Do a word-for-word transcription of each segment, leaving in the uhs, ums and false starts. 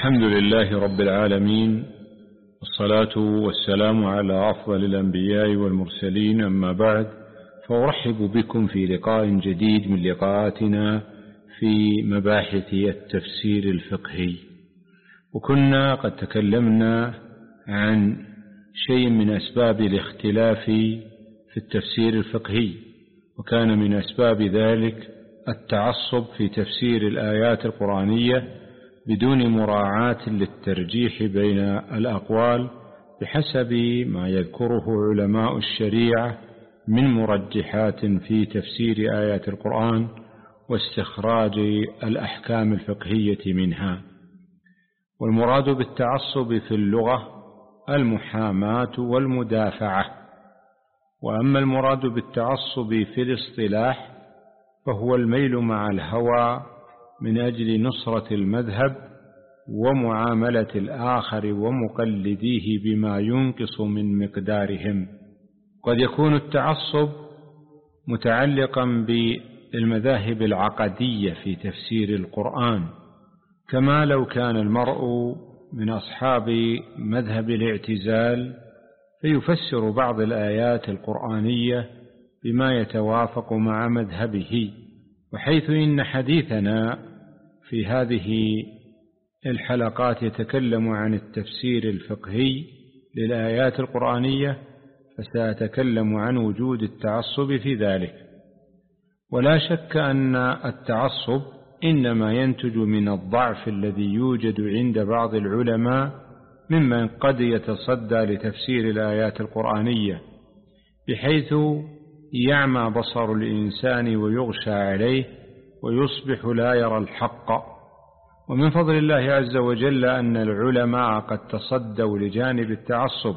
الحمد لله رب العالمين، والصلاة والسلام على أفضل الأنبياء والمرسلين، أما بعد، فأرحب بكم في لقاء جديد من لقاءاتنا في مباحث التفسير الفقهي. وكنا قد تكلمنا عن شيء من أسباب الاختلاف في التفسير الفقهي، وكان من أسباب ذلك التعصب في تفسير الآيات القرآنية بدون مراعاة للترجيح بين الأقوال بحسب ما يذكره علماء الشريعة من مرجحات في تفسير آيات القرآن واستخراج الأحكام الفقهية منها. والمراد بالتعصب في اللغة المحاماة والمدافعة، وأما المراد بالتعصب في الاصطلاح فهو الميل مع الهوى من أجل نصرة المذهب ومعاملة الآخر ومقلديه بما ينقص من مقدارهم. قد يكون التعصب متعلقا بالمذاهب العقدية في تفسير القرآن، كما لو كان المرء من أصحاب مذهب الاعتزال فيفسر بعض الآيات القرآنية بما يتوافق مع مذهبه. وحيث إن حديثنا في هذه الحلقات يتكلم عن التفسير الفقهي للآيات القرآنية، فسأتكلم عن وجود التعصب في ذلك. ولا شك أن التعصب إنما ينتج من الضعف الذي يوجد عند بعض العلماء ممن قد يتصدى لتفسير الآيات القرآنية، بحيث يعمى بصر الإنسان ويغشى عليه ويصبح لا يرى الحق. ومن فضل الله عز وجل أن العلماء قد تصدوا لجانب التعصب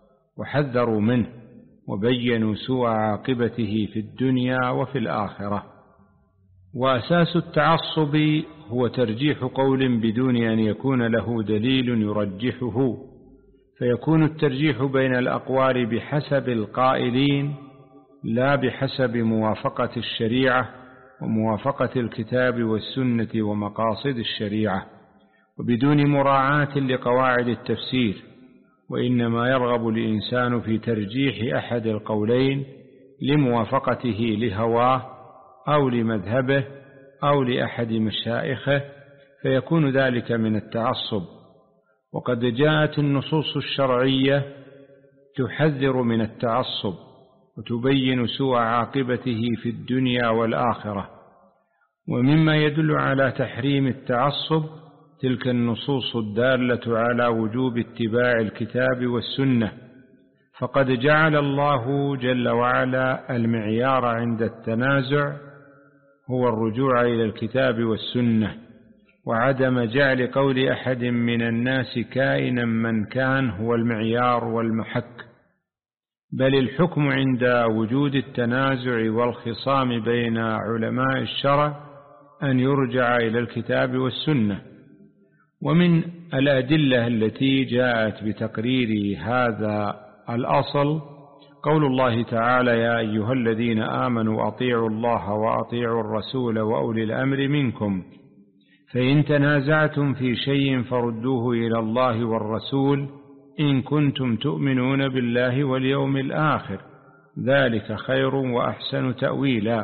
وحذروا منه وبينوا سوء عاقبته في الدنيا وفي الآخرة. وأساس التعصب هو ترجيح قول بدون أن يكون له دليل يرجحه، فيكون الترجيح بين الأقوال بحسب القائلين لا بحسب موافقة الشريعة وموافقة الكتاب والسنة ومقاصد الشريعة، وبدون مراعاة لقواعد التفسير. وإنما يرغب الإنسان في ترجيح أحد القولين لموافقته لهواه أو لمذهبه أو لأحد مشائخه، فيكون ذلك من التعصب. وقد جاءت النصوص الشرعية تحذر من التعصب وتبين سوء عاقبته في الدنيا والآخرة. ومما يدل على تحريم التعصب تلك النصوص الدالة على وجوب اتباع الكتاب والسنة، فقد جعل الله جل وعلا المعيار عند التنازع هو الرجوع إلى الكتاب والسنة، وعدم جعل قول أحد من الناس كائنا من كان هو المعيار والمحك، بل الحكم عند وجود التنازع والخصام بين علماء الشرع أن يرجع إلى الكتاب والسنة. ومن الأدلة التي جاءت بتقرير هذا الأصل قول الله تعالى: يا أيها الذين آمنوا أطيعوا الله وأطيعوا الرسول وأولي الأمر منكم، فإن تنازعتم في شيء فردوه إلى الله والرسول إن كنتم تؤمنون بالله واليوم الآخر، ذلك خير وأحسن تأويلا.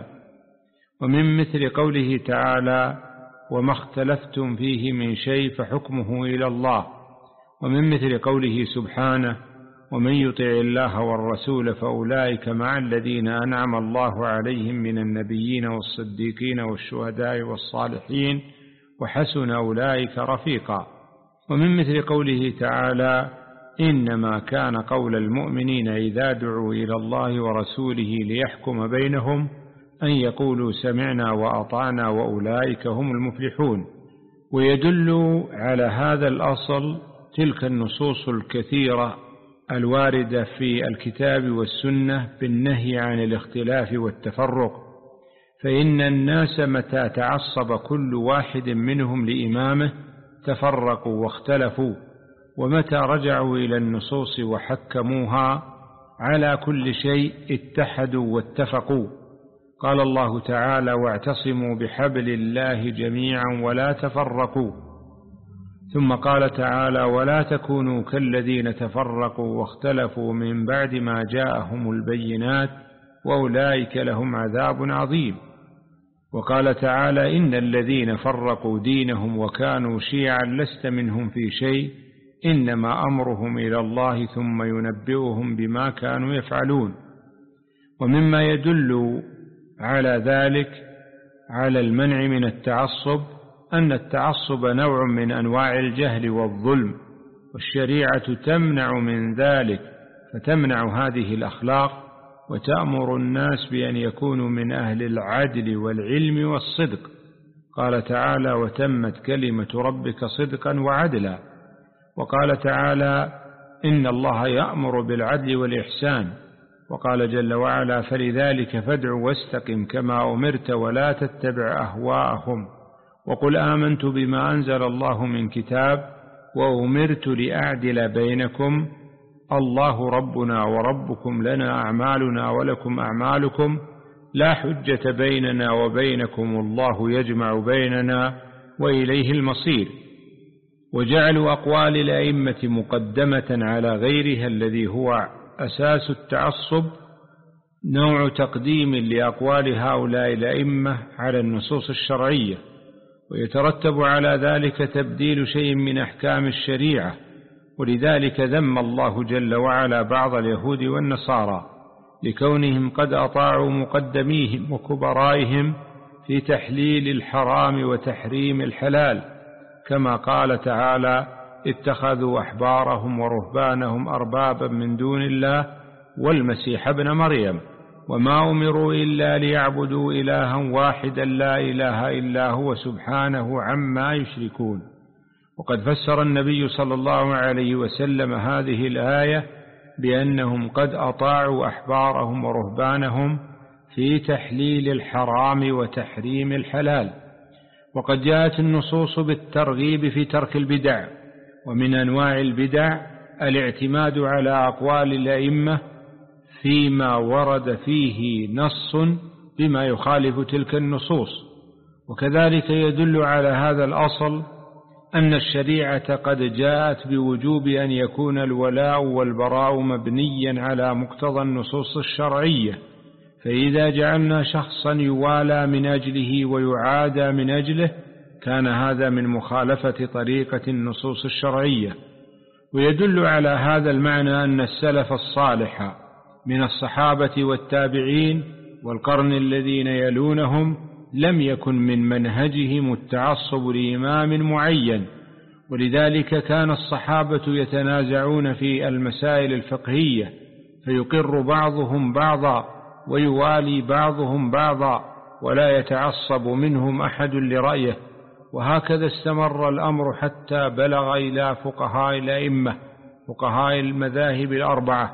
ومن مثل قوله تعالى: وما اختلفتم فيه من شيء فحكمه إلى الله. ومن مثل قوله سبحانه: ومن يطع الله والرسول فأولئك مع الذين أنعم الله عليهم من النبيين والصديقين والشهداء والصالحين وحسن أولئك رفيقا. ومن مثل قوله تعالى: إنما كان قول المؤمنين إذا دعوا إلى الله ورسوله ليحكم بينهم أن يقولوا سمعنا وأطعنا وأولئك هم المفلحون. ويدل على هذا الأصل تلك النصوص الكثيرة الواردة في الكتاب والسنة بالنهي عن الاختلاف والتفرق، فإن الناس متى تعصب كل واحد منهم لإمامه تفرقوا واختلفوا، ومتى رجعوا إلى النصوص وحكموها على كل شيء اتحدوا واتفقوا. قال الله تعالى: واعتصموا بحبل الله جميعا ولا تفرقوا. ثم قال تعالى: ولا تكونوا كالذين تفرقوا واختلفوا من بعد ما جاءهم البينات وأولئك لهم عذاب عظيم. وقال تعالى: إن الذين فرقوا دينهم وكانوا شيعا لست منهم في شيء إنما أمرهم إلى الله ثم ينبئهم بما كانوا يفعلون. ومما يدل على ذلك على المنع من التعصب أن التعصب نوع من أنواع الجهل والظلم، والشريعة تمنع من ذلك، فتمنع هذه الأخلاق وتأمر الناس بأن يكونوا من أهل العدل والعلم والصدق. قال تعالى: وتمت كلمة ربك صدقا وعدلا. وقال تعالى: إن الله يأمر بالعدل والإحسان. وقال جل وعلا: فلذلك فادع واستقم كما أمرت ولا تتبع أهواءهم وقل آمنت بما أنزل الله من كتاب وأمرت لأعدل بينكم الله ربنا وربكم لنا أعمالنا ولكم أعمالكم لا حجة بيننا وبينكم الله يجمع بيننا وإليه المصير. وجعلوا أقوال الأئمة مقدمة على غيرها الذي هو أساس التعصب نوع تقديم لأقوال هؤلاء الأئمة على النصوص الشرعية، ويترتب على ذلك تبديل شيء من أحكام الشريعة. ولذلك ذم الله جل وعلا بعض اليهود والنصارى لكونهم قد أطاعوا مقدميهم وكبرائهم في تحليل الحرام وتحريم الحلال، كما قال تعالى: اتخذوا أحبارهم ورهبانهم أربابا من دون الله والمسيح ابن مريم وما أمروا إلا ليعبدوا إلها واحدا لا إله إلا هو سبحانه عما يشركون. وقد فسر النبي صلى الله عليه وسلم هذه الآية بأنهم قد أطاعوا أحبارهم ورهبانهم في تحليل الحرام وتحريم الحلال. وقد جاءت النصوص بالترغيب في ترك البدع، ومن أنواع البدع الاعتماد على أقوال الأئمة فيما ورد فيه نص بما يخالف تلك النصوص. وكذلك يدل على هذا الأصل أن الشريعة قد جاءت بوجوب أن يكون الولاء والبراء مبنيا على مقتضى النصوص الشرعية، فإذا جعلنا شخصا يوالى من أجله ويعادى من أجله كان هذا من مخالفة طريقة النصوص الشرعية. ويدل على هذا المعنى أن السلف الصالح من الصحابة والتابعين والقرن الذين يلونهم لم يكن من منهجهم التعصب لإمام معين، ولذلك كان الصحابة يتنازعون في المسائل الفقهية فيقر بعضهم بعضا ويوالي بعضهم بعضا ولا يتعصب منهم أحد لرأيه. وهكذا استمر الأمر حتى بلغ إلى فقهاء الأئمة فقهاء المذاهب الأربعة،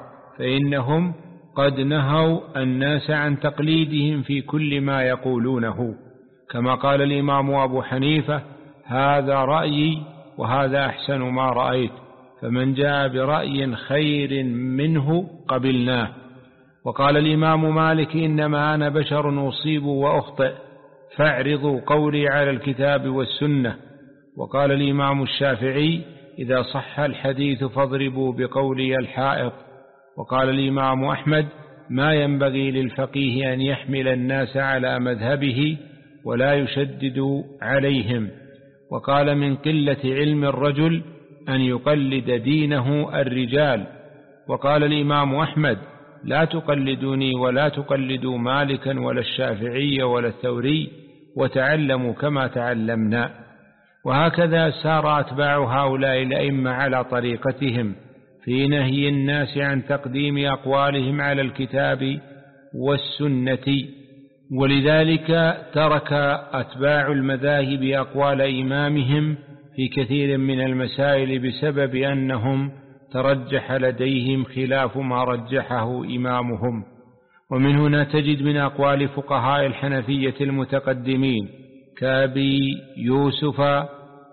فإنهم قد نهوا الناس عن تقليدهم في كل ما يقولونه، كما قال الإمام أبو حنيفة: هذا رأيي وهذا أحسن ما رأيت، فمن جاء برأي خير منه قبلناه. وقال الإمام مالك: إنما أنا بشر أصيب وأخطئ فاعرضوا قولي على الكتاب والسنة. وقال الإمام الشافعي: إذا صح الحديث فاضربوا بقولي الحائط. وقال الإمام أحمد: ما ينبغي للفقيه أن يحمل الناس على مذهبه ولا يشدد عليهم. وقال: من قلة علم الرجل أن يقلد دينه الرجال. وقال الإمام أحمد: لا تقلدوني ولا تقلدوا مالكا ولا الشافعي ولا الثوري وتعلموا كما تعلمنا. وهكذا سار أتباع هؤلاء الأئمة على طريقتهم في نهي الناس عن تقديم أقوالهم على الكتاب والسنة. ولذلك ترك أتباع المذاهب أقوال إمامهم في كثير من المسائل بسبب أنهم ترجح لديهم خلاف ما رجحه إمامهم. ومن هنا تجد من أقوال فقهاء الحنفية المتقدمين كأبي يوسف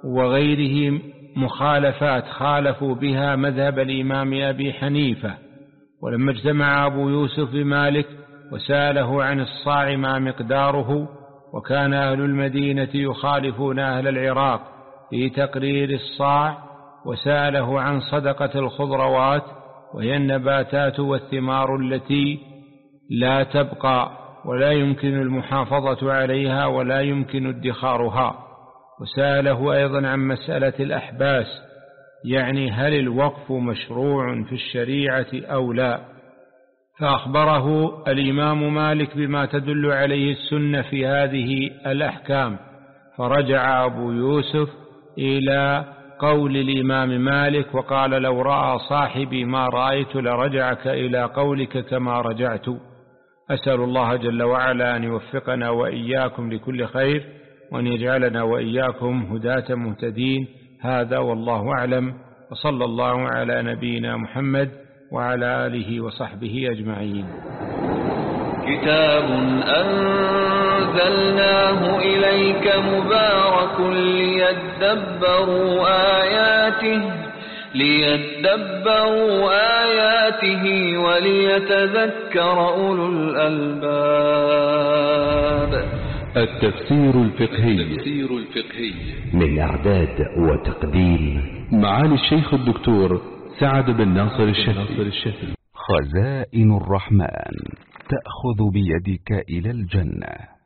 وغيرهم مخالفات خالفوا بها مذهب الإمام أبي حنيفة. ولما اجتمع أبو يوسف بمالك وسأله عن الصاع ما مقداره، وكان أهل المدينة يخالفون أهل العراق، في تقرير الصاع، وسأله عن صدقة الخضروات وهي النباتات والثمار التي لا تبقى ولا يمكن المحافظة عليها ولا يمكن ادخارها. وسأله أيضا عن مسألة الأحباس، يعني هل الوقف مشروع في الشريعة أو لا؟ فأخبره الإمام مالك بما تدل عليه السنة في هذه الأحكام، فرجع أبو يوسف إلى قول الإمام مالك وقال: لو رأى صاحبي ما رأيت لرجعك إلى قولك كما رجعت. أسأل الله جل وعلا أن يوفقنا وإياكم لكل خير، وأن يجعلنا وإياكم هداة مهتدين. هذا والله أعلم، وصلى الله على نبينا محمد وعلى آله وصحبه أجمعين. كتاب أنزلناه إليك مبارك ليدبروا آياته ليدبروا آياته وليتذكر أولو الألباب. التفسير الفقهي من إعداد وتقديم معالي الشيخ الدكتور سعد بن ناصر الشافعي. خزائن الرحمن تأخذ بيدك إلى الجنة.